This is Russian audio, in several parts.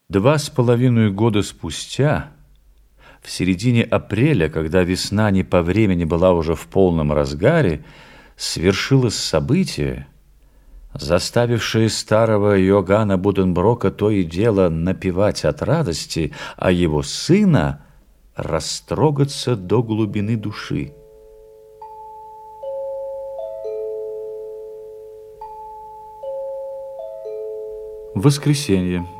2,5 года спустя, в середине апреля, когда весна не по времени была уже в полном разгаре, свершилось событие, заставившее старого Иоганна Буденброка то и дело напевать от радости, а его сына растрогаться до глубины души. Воскресенье.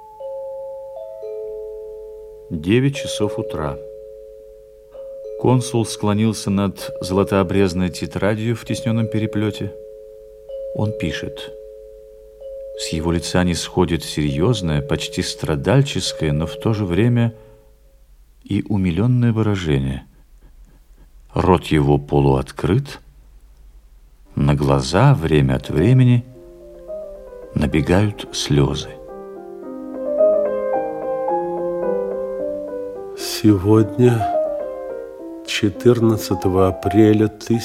9 часов утра. Консул склонился над золотообрезной тетрадью в тисненном переплете. Он пишет. С его лица не сходит серьезное, почти страдальческое, но в то же время и умиленное выражение. Рот его полуоткрыт, на глаза время от времени набегают слезы. Сегодня, 14 апреля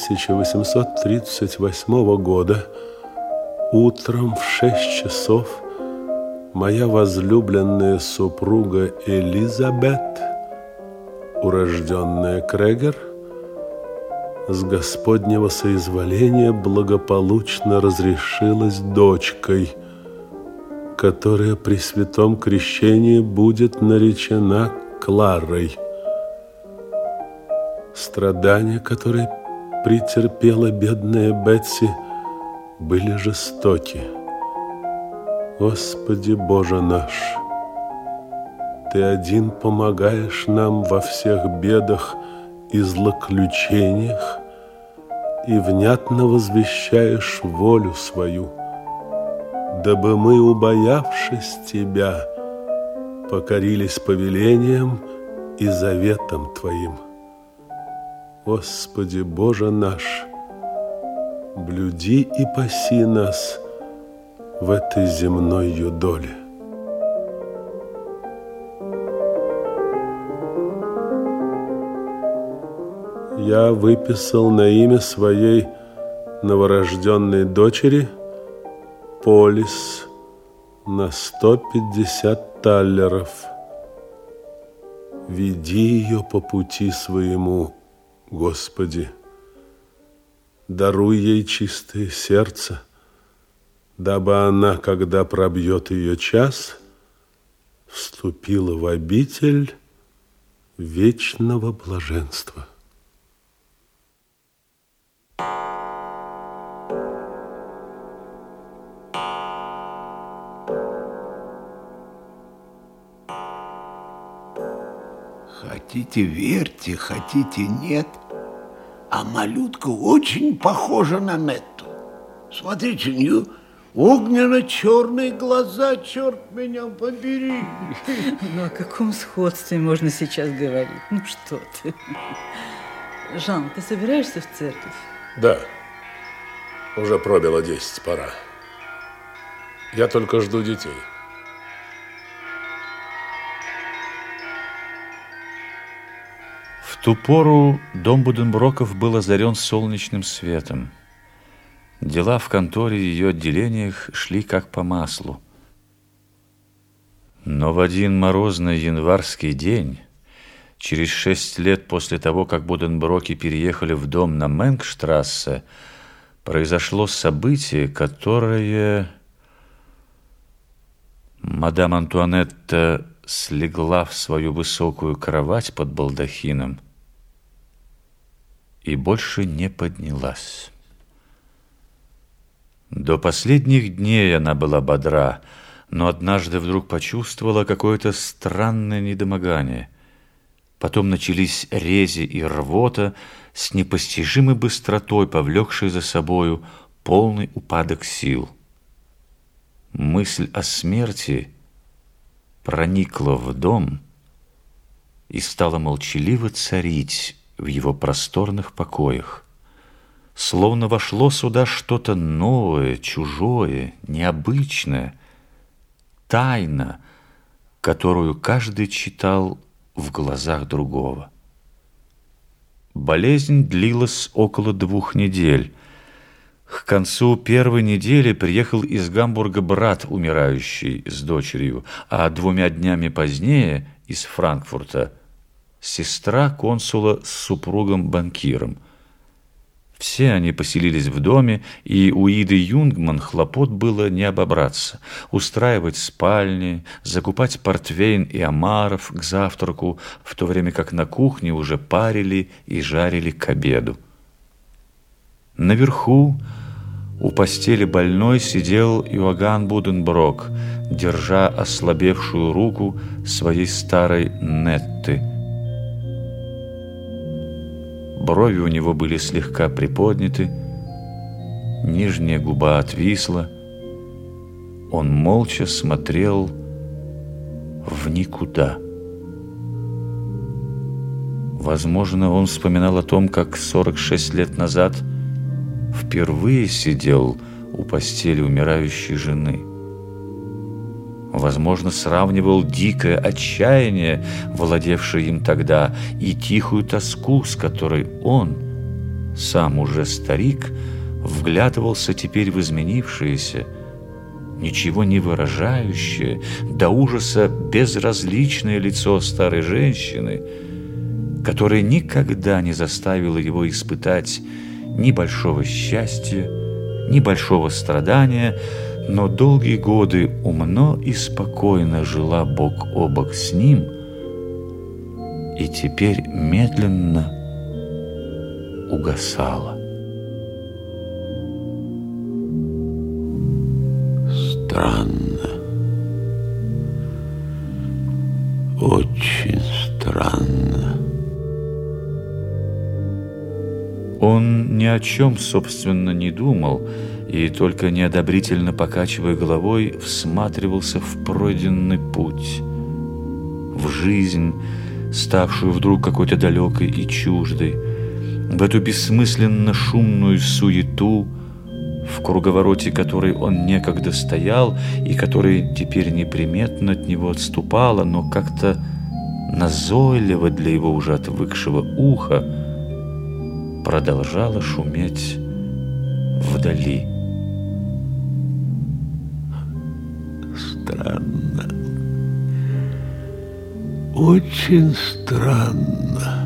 1838 года, утром в 6 часов моя возлюбленная супруга Элизабет, урожденная Крегер, с Господнего соизволения благополучно разрешилась дочкой, которая при святом крещении будет наречена Кларой. Страдания, которые претерпела бедная Бетси, были жестоки. Господи Боже наш, Ты один помогаешь нам во всех бедах и злоключениях и внятно возвещаешь волю свою, дабы мы, убоявшись Тебя, покорились повелениям и заветам Твоим. Господи Боже наш, блюди и паси нас в этой земной юдоле. Я выписал на имя своей новорожденной дочери полис на 150 таллеров. Веди ее по пути своему, Господи. Даруй ей чистое сердце, дабы она, когда пробьет ее час, вступила в обитель вечного блаженства. Хотите верьте, хотите нет, а малютка очень похожа на Нетту. Смотрите, у нее огненно-черные глаза, черт меня побери. Ну, о каком сходстве можно сейчас говорить? Ну, что ты. Жан, ты собираешься в церковь? Да, уже пробило 10, пора. Я только жду детей. В ту пору дом Буденброков был озарен солнечным светом. Дела в конторе и ее отделениях шли как по маслу. Но в один морозный январский день, через 6 лет после того, как Буденброки переехали в дом на Менгштрассе, произошло событие, которое... Мадам Антуанетта слегла в свою высокую кровать под балдахином и больше не поднялась. До последних дней она была бодра, но однажды вдруг почувствовала какое-то странное недомогание. Потом начались рези и рвота, с непостижимой быстротой повлекшей за собою полный упадок сил. Мысль о смерти проникла в дом и стала молчаливо царить в его просторных покоях. Словно вошло сюда что-то новое, чужое, необычное, тайна, которую каждый читал в глазах другого. Болезнь длилась около 2 недель. К концу первой недели приехал из Гамбурга брат умирающий с дочерью, а 2 днями позднее из Франкфурта сестра консула с супругом-банкиром. Все они поселились в доме, и у Иды Юнгман хлопот было не обобраться. Устраивать спальни, закупать портвейн и омаров к завтраку, в то время как на кухне уже парили и жарили к обеду. Наверху у постели больной сидел Иоганн Буденброк, держа ослабевшую руку своей старой Нетты. Брови у него были слегка приподняты, нижняя губа отвисла. Он молча смотрел в никуда. Возможно, он вспоминал о том, как 46 лет назад впервые сидел у постели умирающей жены. Возможно, сравнивал дикое отчаяние, владевшее им тогда, и тихую тоску, с которой он, сам уже старик, вглядывался теперь в изменившееся, ничего не выражающее, до ужаса безразличное лицо старой женщины, которая никогда не заставила его испытать ни большого счастья, ни большого страдания, но долгие годы умно и спокойно жила бок о бок с ним, и теперь медленно угасала. Странно. Очень странно. Он ни о чем, собственно, не думал, и только неодобрительно покачивая головой, всматривался в пройденный путь, в жизнь, ставшую вдруг какой-то далекой и чуждой, в эту бессмысленно шумную суету, в круговороте которой он некогда стоял и которая теперь неприметно от него отступала, но как-то назойливо для его уже отвыкшего уха продолжала шуметь вдали. Странно. Очень странно.